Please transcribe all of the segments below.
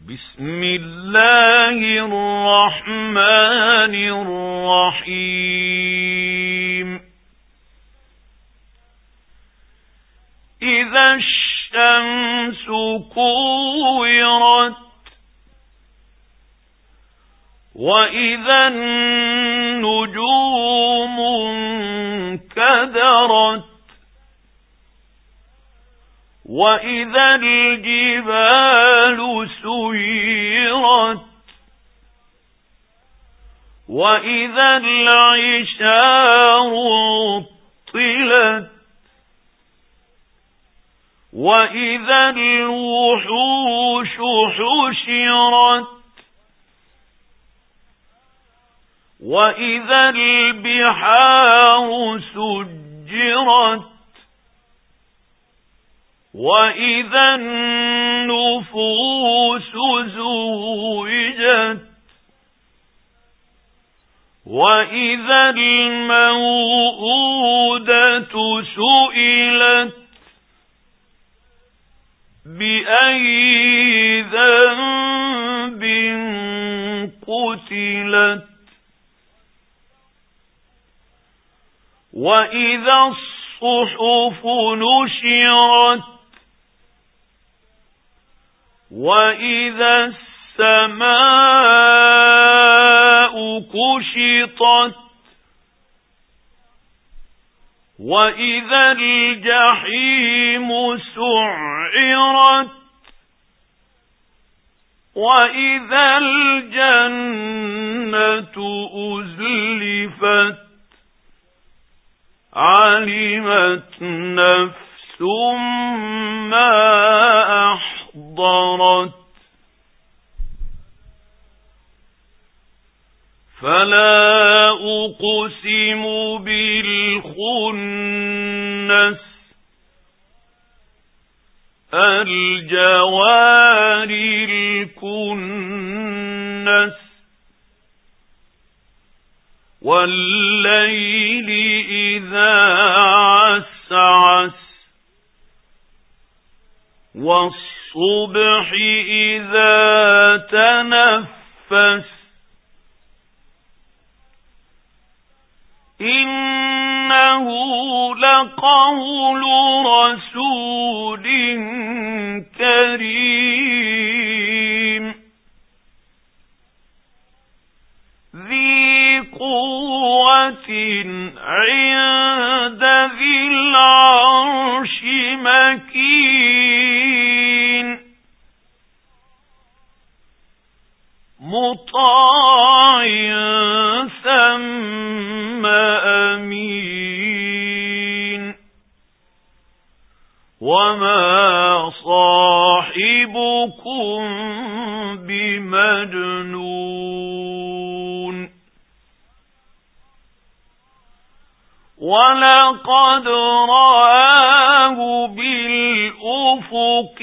بسم الله الرحمن الرحيم إذا الشمس كورت وإذا النجوم انكدرت وإذا الجبال سيرت وإذا العشار عطلت وإذا الوحوش حشرت وإذا البحار سجرت وإذا النفوس زوجت وإذا الموءودة سئلت بأي ذنب قتلت وإذا الصحف نشرت وإذا السماء كشطت وإذا الجحيم سعرت وإذا الجنة أزلفت علمت نفس ما أحضرت فلا أقسم بالخنس الجوار الكنس والليل إذا عسعس والصبح إذا تنفس إنه لقول رسول كريم ذي قوة عند ذي العرش مكين مطاع ثم أمين وما صاحبكم بمجنون ولقد رآه بالأفق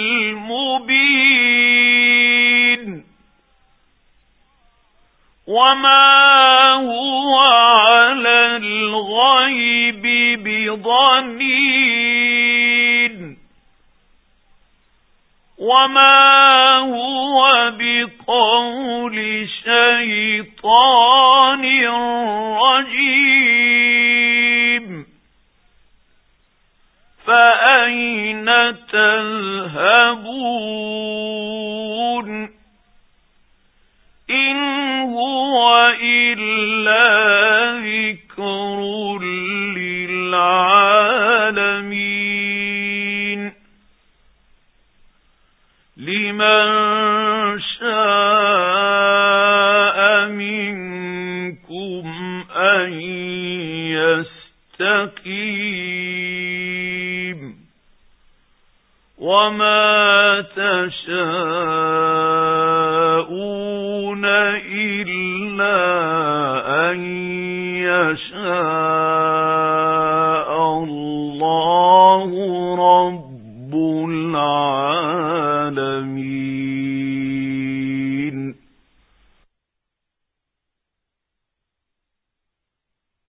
المبين وما هو على الغيب بضنين وما هو بقول شيطان رجيم فأين تذهبون إن هو إلا ذكر للعالمين لمن شاء منكم أن يستقيم وما تشاءون إلا أن يشاء